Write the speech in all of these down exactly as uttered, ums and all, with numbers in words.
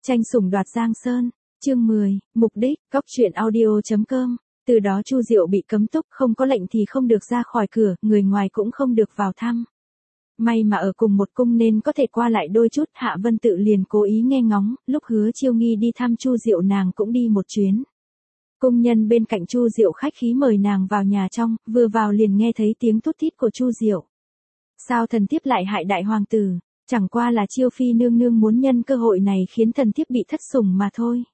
Tranh sủng đoạt Giang Sơn, chương mười, mục đích, góc truyện audio chấm com. Từ đó Chu Diệu bị cấm túc, không có lệnh thì không được ra khỏi cửa, người ngoài cũng không được vào thăm. May mà ở cùng một cung nên có thể qua lại đôi chút, Hạ Vân Tự liền cố ý nghe ngóng, lúc Hứa Chiêu Nghi đi thăm Chu Diệu nàng cũng đi một chuyến. Cung nhân bên cạnh Chu Diệu khách khí mời nàng vào nhà trong, vừa vào liền nghe thấy tiếng thút thít của Chu Diệu. Sao thần thiếp lại hại đại hoàng tử? Chẳng qua là Chiêu phi nương nương muốn nhân cơ hội này khiến thần thiếp bị thất sủng mà thôi.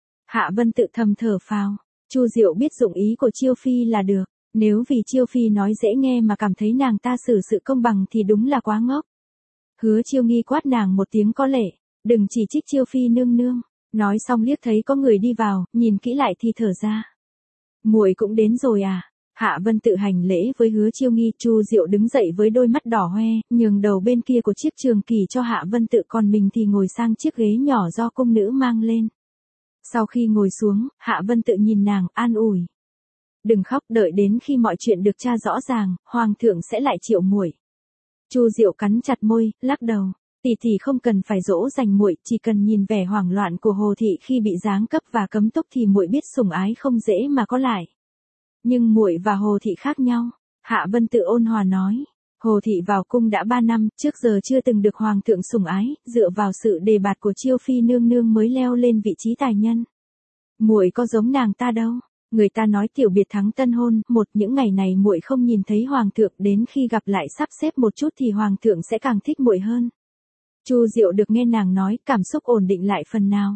Hạ Vân Tự thầm thở phào, Chu Diệu biết dụng ý của Chiêu phi là được, nếu vì Chiêu phi nói dễ nghe mà cảm thấy nàng ta xử sự công bằng thì đúng là quá ngốc. Hứa Chiêu Nghi quát nàng một tiếng có lệ, đừng chỉ trích Chiêu phi nương nương. Nói xong liếc thấy có người đi vào, nhìn kỹ lại thì thở ra. Muội cũng đến rồi à? Hạ Vân Tự hành lễ với Hứa Chiêu Nghi, Chu Diệu đứng dậy với đôi mắt đỏ hoe, nhường đầu bên kia của chiếc trường kỳ cho Hạ Vân Tự, còn mình thì ngồi sang chiếc ghế nhỏ do cung nữ mang lên. Sau khi ngồi xuống, Hạ Vân Tự nhìn nàng, an ủi. Đừng khóc, đợi đến khi mọi chuyện được tra rõ ràng, hoàng thượng sẽ lại triệu muội. Chu Diệu cắn chặt môi, lắc đầu. Tỷ tỷ không cần phải dỗ dành muội, chỉ cần nhìn vẻ hoảng loạn của Hồ thị khi bị giáng cấp và cấm túc thì muội biết sủng ái không dễ mà có lại. Nhưng muội và Hồ thị khác nhau, Hạ Vân Tự ôn hòa nói. Hồ thị vào cung đã ba năm, trước giờ chưa từng được hoàng thượng sủng ái, dựa vào sự đề bạt của Chiêu phi nương nương mới leo lên vị trí tài nhân. Muội có giống nàng ta đâu, người ta nói tiểu biệt thắng tân hôn, một những ngày này muội không nhìn thấy hoàng thượng, đến khi gặp lại sắp xếp một chút thì hoàng thượng sẽ càng thích muội hơn. Chu Diệu được nghe nàng nói, cảm xúc ổn định lại phần nào.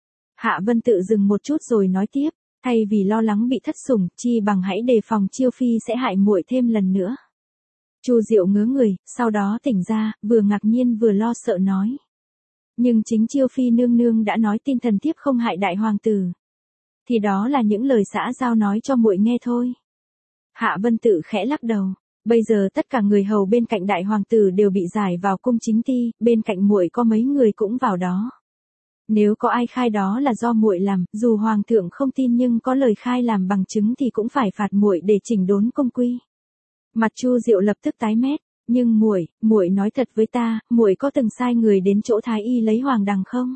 Hạ Vân Tự dừng một chút rồi nói tiếp, thay vì lo lắng bị thất sủng, chi bằng hãy đề phòng Chiêu phi sẽ hại muội thêm lần nữa. Chu Diệu ngớ người, sau đó tỉnh ra, vừa ngạc nhiên vừa lo sợ nói. Nhưng chính Chiêu phi nương nương đã nói tin thần thiếp không hại đại hoàng tử. Thì đó là những lời xã giao nói cho muội nghe thôi. Hạ Vân Tự khẽ lắc đầu. Bây giờ tất cả người hầu bên cạnh đại hoàng tử đều bị giải vào cung chính ti, bên cạnh muội có mấy người cũng vào đó. Nếu có ai khai đó là do muội làm, dù hoàng thượng không tin nhưng có lời khai làm bằng chứng thì cũng phải phạt muội để chỉnh đốn cung quy. Mặt Chu Diệu lập tức tái mét, nhưng muội, muội nói thật với ta, muội có từng sai người đến chỗ thái y lấy hoàng đằng không?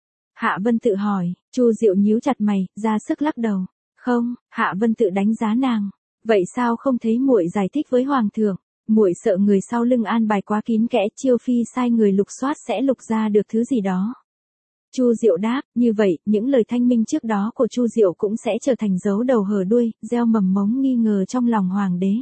Hạ Vân Tự hỏi. Chu Diệu nhíu chặt mày, ra sức lắc đầu. Không. Hạ Vân Tự đánh giá nàng. Vậy sao không thấy muội giải thích với hoàng thượng? Muội sợ người sau lưng an bài quá kín kẽ, Chiêu phi sai người lục soát sẽ lục ra được thứ gì đó. Chu Diệu đáp, như vậy, những lời thanh minh trước đó của Chu Diệu cũng sẽ trở thành dấu đầu hở đuôi, gieo mầm mống nghi ngờ trong lòng hoàng đế.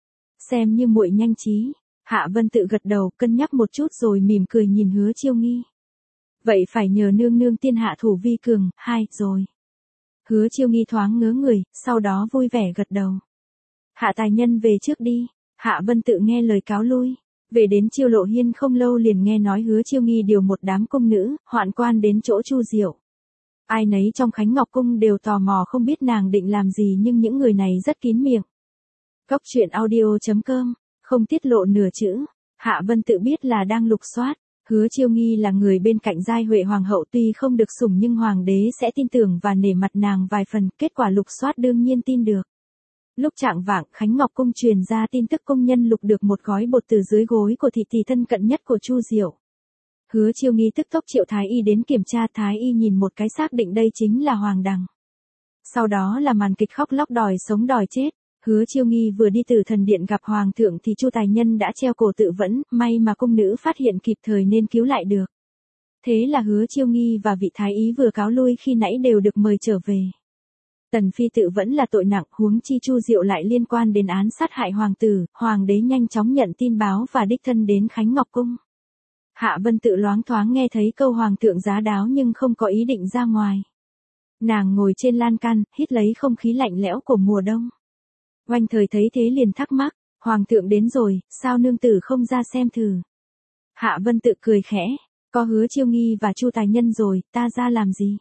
Xem như muội nhanh trí. Hạ Vân Tự gật đầu, cân nhắc một chút rồi mỉm cười nhìn Hứa Chiêu Nghi. Vậy phải nhờ nương nương tiên hạ thủ vi cường, hai, rồi. Hứa Chiêu Nghi thoáng ngớ người, sau đó vui vẻ gật đầu. Hạ tài nhân về trước đi. Hạ Vân Tự nghe lời cáo lui. Về đến Chiêu Lộ Hiên không lâu liền nghe nói Hứa Chiêu Nghi điều một đám cung nữ, hoạn quan đến chỗ Chu Diệu. Ai nấy trong Khánh Ngọc Cung đều tò mò không biết nàng định làm gì, nhưng những người này rất kín miệng. Góc truyện audio chấm com, không tiết lộ nửa chữ. Hạ Vân Tự biết là đang lục soát. Hứa Chiêu Nghi là người bên cạnh giai huệ hoàng hậu, tuy không được sủng nhưng hoàng đế sẽ tin tưởng và nể mặt nàng vài phần, kết quả lục soát đương nhiên tin được. Lúc trạng vạng, Khánh Ngọc Cung truyền ra tin tức công nhân lục được một gói bột từ dưới gối của thị tỷ thân cận nhất của Chu Diệu. Hứa Chiêu Nghi tức tốc triệu thái y đến kiểm tra, thái y nhìn một cái xác định đây chính là hoàng đằng. Sau đó là màn kịch khóc lóc đòi sống đòi chết. Hứa Chiêu Nghi vừa đi từ thần điện gặp hoàng thượng thì Chu tài nhân đã treo cổ tự vẫn, may mà cung nữ phát hiện kịp thời nên cứu lại được. Thế là Hứa Chiêu Nghi và vị thái y vừa cáo lui khi nãy đều được mời trở về. Tần phi tự vẫn là tội nặng, huống chi Chu Diệu lại liên quan đến án sát hại hoàng tử, hoàng đế nhanh chóng nhận tin báo và đích thân đến Khánh Ngọc Cung. Hạ Vân Tự loáng thoáng nghe thấy câu hoàng thượng giá đáo nhưng không có ý định ra ngoài. Nàng ngồi trên lan can, hít lấy không khí lạnh lẽo của mùa đông. Oanh Thời thấy thế liền thắc mắc, hoàng thượng đến rồi, sao nương tử không ra xem thử? Hạ Vân Tự cười khẽ, có Hứa Chiêu Nghi và Chu tài nhân rồi, ta ra làm gì?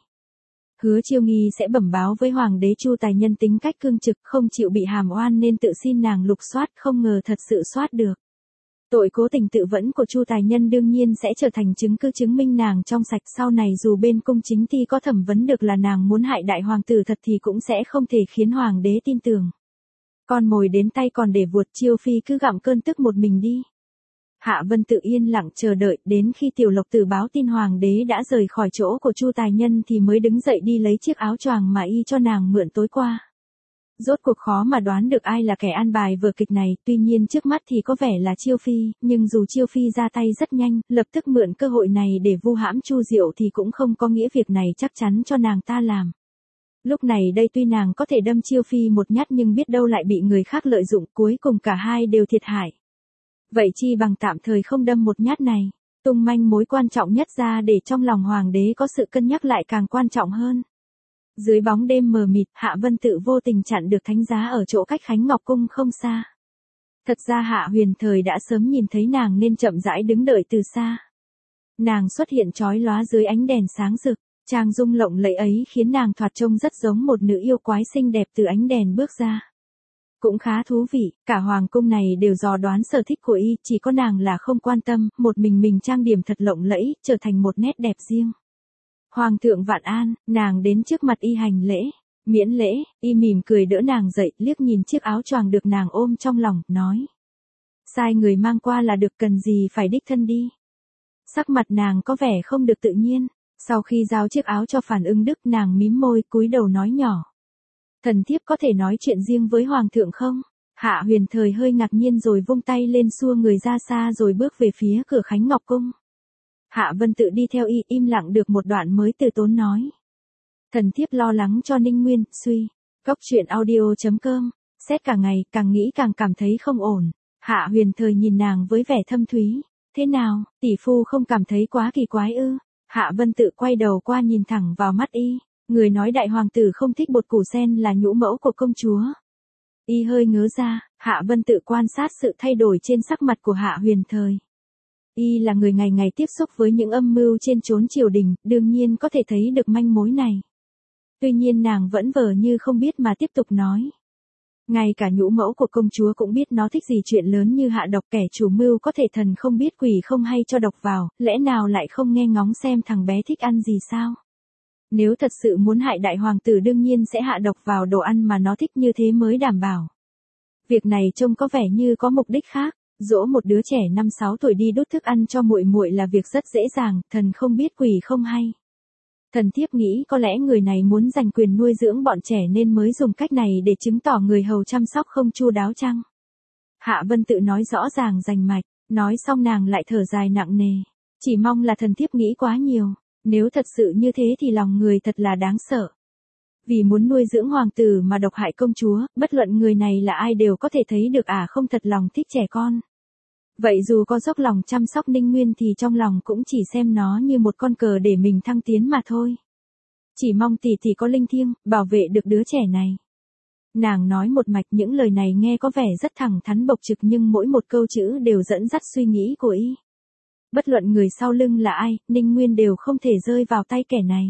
Hứa Chiêu Nghi sẽ bẩm báo với hoàng đế. Chu tài nhân tính cách cương trực, không chịu bị hàm oan nên tự xin nàng lục soát, không ngờ thật sự soát được. Tội cố tình tự vẫn của Chu tài nhân đương nhiên sẽ trở thành chứng cứ chứng minh nàng trong sạch, sau này dù bên cung chính thi có thẩm vấn được là nàng muốn hại đại hoàng tử thật thì cũng sẽ không thể khiến hoàng đế tin tưởng. Con mồi đến tay còn để vuột, Chiêu phi cứ gặm cơn tức một mình đi. Hạ Vân Tự yên lặng chờ đợi, đến khi Tiểu Lộc Tử báo tin hoàng đế đã rời khỏi chỗ của Chu Tài Nhân thì mới đứng dậy đi lấy chiếc áo choàng mà y cho nàng mượn tối qua. Rốt cuộc khó mà đoán được ai là kẻ an bài vở kịch này, tuy nhiên trước mắt thì có vẻ là Chiêu Phi, nhưng dù Chiêu Phi ra tay rất nhanh, lập tức mượn cơ hội này để vu hãm Chu Diệu thì cũng không có nghĩa việc này chắc chắn cho nàng ta làm. Lúc này đây tuy nàng có thể đâm Chiêu Phi một nhát nhưng biết đâu lại bị người khác lợi dụng, cuối cùng cả hai đều thiệt hại. Vậy chi bằng tạm thời không đâm một nhát này, tung manh mối quan trọng nhất ra để trong lòng hoàng đế có sự cân nhắc lại càng quan trọng hơn. Dưới bóng đêm mờ mịt, Hạ Vân Tự vô tình chặn được thánh giá ở chỗ cách Khánh Ngọc Cung không xa. Thật ra Hạ Huyền Thời đã sớm nhìn thấy nàng nên chậm rãi đứng đợi từ xa. Nàng xuất hiện chói lóa dưới ánh đèn sáng rực, trang dung lộng lẫy ấy khiến nàng thoạt trông rất giống một nữ yêu quái xinh đẹp từ ánh đèn bước ra. Cũng khá thú vị, cả hoàng cung này đều dò đoán sở thích của y, chỉ có nàng là không quan tâm, một mình mình trang điểm thật lộng lẫy, trở thành một nét đẹp riêng. Hoàng thượng vạn an, nàng đến trước mặt y hành lễ, miễn lễ, y mỉm cười đỡ nàng dậy, liếc nhìn chiếc áo choàng được nàng ôm trong lòng, nói. Sai người mang qua là được, cần gì phải đích thân đi. Sắc mặt nàng có vẻ không được tự nhiên, sau khi giao chiếc áo cho Phản Ưng Đức nàng mím môi cúi đầu nói nhỏ. Thần thiếp có thể nói chuyện riêng với hoàng thượng không? Hạ Huyền Thời hơi ngạc nhiên rồi vung tay lên xua người ra xa rồi bước về phía cửa Khánh Ngọc Cung. Hạ Vân Tự đi theo y, im lặng được một đoạn mới từ tốn nói. Thần thiếp lo lắng cho Ninh Nguyên, suy. Cốc truyện audio chấm com, xét cả ngày, càng nghĩ càng cảm thấy không ổn. Hạ Huyền Thời nhìn nàng với vẻ thâm thúy. Thế nào, tỷ phu không cảm thấy quá kỳ quái ư? Hạ Vân Tự quay đầu qua nhìn thẳng vào mắt y. Người nói đại hoàng tử không thích bột củ sen là nhũ mẫu của công chúa. Y hơi ngớ ra, Hạ Vân Tự quan sát sự thay đổi trên sắc mặt của Hạ Huyền Thời. Y là người ngày ngày tiếp xúc với những âm mưu trên chốn triều đình, đương nhiên có thể thấy được manh mối này. Tuy nhiên nàng vẫn vờ như không biết mà tiếp tục nói. Ngay cả nhũ mẫu của công chúa cũng biết nó thích gì chuyện lớn như hạ độc, kẻ chủ mưu có thể thần không biết quỷ không hay cho độc vào, lẽ nào lại không nghe ngóng xem thằng bé thích ăn gì sao? Nếu thật sự muốn hại đại hoàng tử đương nhiên sẽ hạ độc vào đồ ăn mà nó thích, như thế mới đảm bảo. Việc này trông có vẻ như có mục đích khác. Dỗ một đứa trẻ năm sáu tuổi đi đút thức ăn cho muội muội là việc rất dễ dàng, thần không biết quỷ không hay. Thần thiếp nghĩ có lẽ người này muốn giành quyền nuôi dưỡng bọn trẻ nên mới dùng cách này để chứng tỏ người hầu chăm sóc không chu đáo chăng? Hạ Vân Tự nói rõ ràng rành mạch, nói xong nàng lại thở dài nặng nề. Chỉ mong là thần thiếp nghĩ quá nhiều, nếu thật sự như thế thì lòng người thật là đáng sợ. Vì muốn nuôi dưỡng hoàng tử mà độc hại công chúa, bất luận người này là ai đều có thể thấy được à không thật lòng thích trẻ con. Vậy dù có dốc lòng chăm sóc Ninh Nguyên thì trong lòng cũng chỉ xem nó như một con cờ để mình thăng tiến mà thôi. Chỉ mong tỷ tỷ có linh thiêng, bảo vệ được đứa trẻ này. Nàng nói một mạch, những lời này nghe có vẻ rất thẳng thắn bộc trực nhưng mỗi một câu chữ đều dẫn dắt suy nghĩ của y. Bất luận người sau lưng là ai, Ninh Nguyên đều không thể rơi vào tay kẻ này.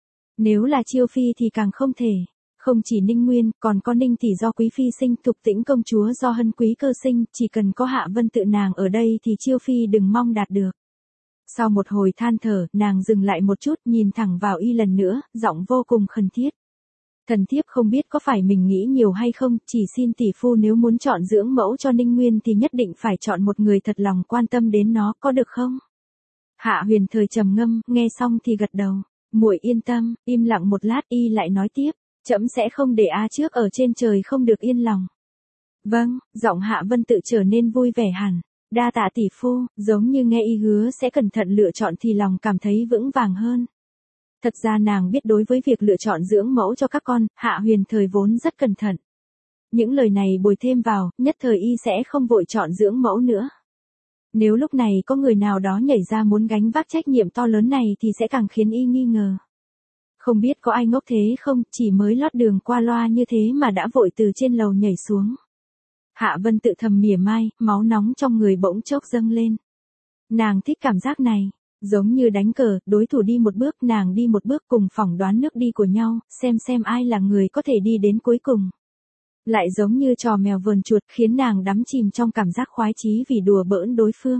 Nếu là Chiêu Phi thì càng không thể. Không chỉ Ninh Nguyên, còn có Ninh Tỷ do Quý Phi sinh, Thục Tĩnh công chúa do Hân Quý cơ sinh, chỉ cần có Hạ Vân Tự nàng ở đây thì Chiêu Phi đừng mong đạt được. Sau một hồi than thở, nàng dừng lại một chút, nhìn thẳng vào y lần nữa, giọng vô cùng khẩn thiết. Thần thiếp không biết có phải mình nghĩ nhiều hay không, chỉ xin tỷ phu nếu muốn chọn dưỡng mẫu cho Ninh Nguyên thì nhất định phải chọn một người thật lòng quan tâm đến nó, có được không? Hạ Huyền Thời trầm ngâm, nghe xong thì gật đầu. Muội yên tâm, im lặng một lát y lại nói tiếp. Trẫm sẽ không để A trước ở trên trời không được yên lòng. Vâng, giọng Hạ Vân Tự trở nên vui vẻ hẳn. Đa tạ tỷ phu, giống như nghe y hứa sẽ cẩn thận lựa chọn thì lòng cảm thấy vững vàng hơn. Thật ra nàng biết đối với việc lựa chọn dưỡng mẫu cho các con, Hạ Huyền Thời vốn rất cẩn thận. Những lời này bồi thêm vào, nhất thời y sẽ không vội chọn dưỡng mẫu nữa. Nếu lúc này có người nào đó nhảy ra muốn gánh vác trách nhiệm to lớn này thì sẽ càng khiến y nghi ngờ. Không biết có ai ngốc thế không, chỉ mới lót đường qua loa như thế mà đã vội từ trên lầu nhảy xuống. Hạ Vân Tự thầm mỉa mai, máu nóng trong người bỗng chốc dâng lên. Nàng thích cảm giác này, giống như đánh cờ, đối thủ đi một bước, nàng đi một bước cùng phỏng đoán nước đi của nhau, xem xem ai là người có thể đi đến cuối cùng. Lại giống như trò mèo vờn chuột khiến nàng đắm chìm trong cảm giác khoái chí vì đùa bỡn đối phương.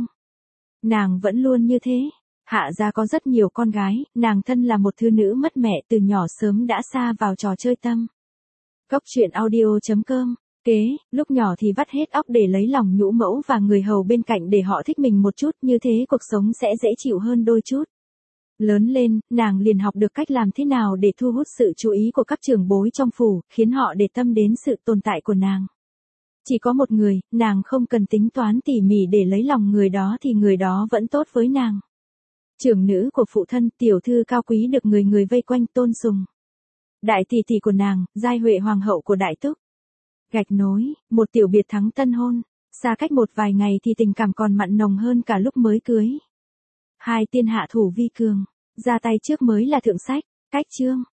Nàng vẫn luôn như thế. Hạ gia có rất nhiều con gái, nàng thân là một thư nữ mất mẹ từ nhỏ sớm đã xa vào trò chơi tâm. Cốc truyện audio chấm com kế, lúc nhỏ thì vắt hết óc để lấy lòng nhũ mẫu và người hầu bên cạnh để họ thích mình một chút, như thế cuộc sống sẽ dễ chịu hơn đôi chút. Lớn lên, nàng liền học được cách làm thế nào để thu hút sự chú ý của các trưởng bối trong phủ, khiến họ để tâm đến sự tồn tại của nàng. Chỉ có một người, nàng không cần tính toán tỉ mỉ để lấy lòng người đó thì người đó vẫn tốt với nàng. Trưởng nữ của phụ thân, tiểu thư cao quý được người người vây quanh tôn sùng. Đại tỷ tỷ của nàng, giai huệ hoàng hậu của Đại Túc. Gạch nối, một tiểu biệt thắng tân hôn, xa cách một vài ngày thì tình cảm còn mặn nồng hơn cả lúc mới cưới. Hai tiên hạ thủ vi cường, ra tay trước mới là thượng sách, cách chương.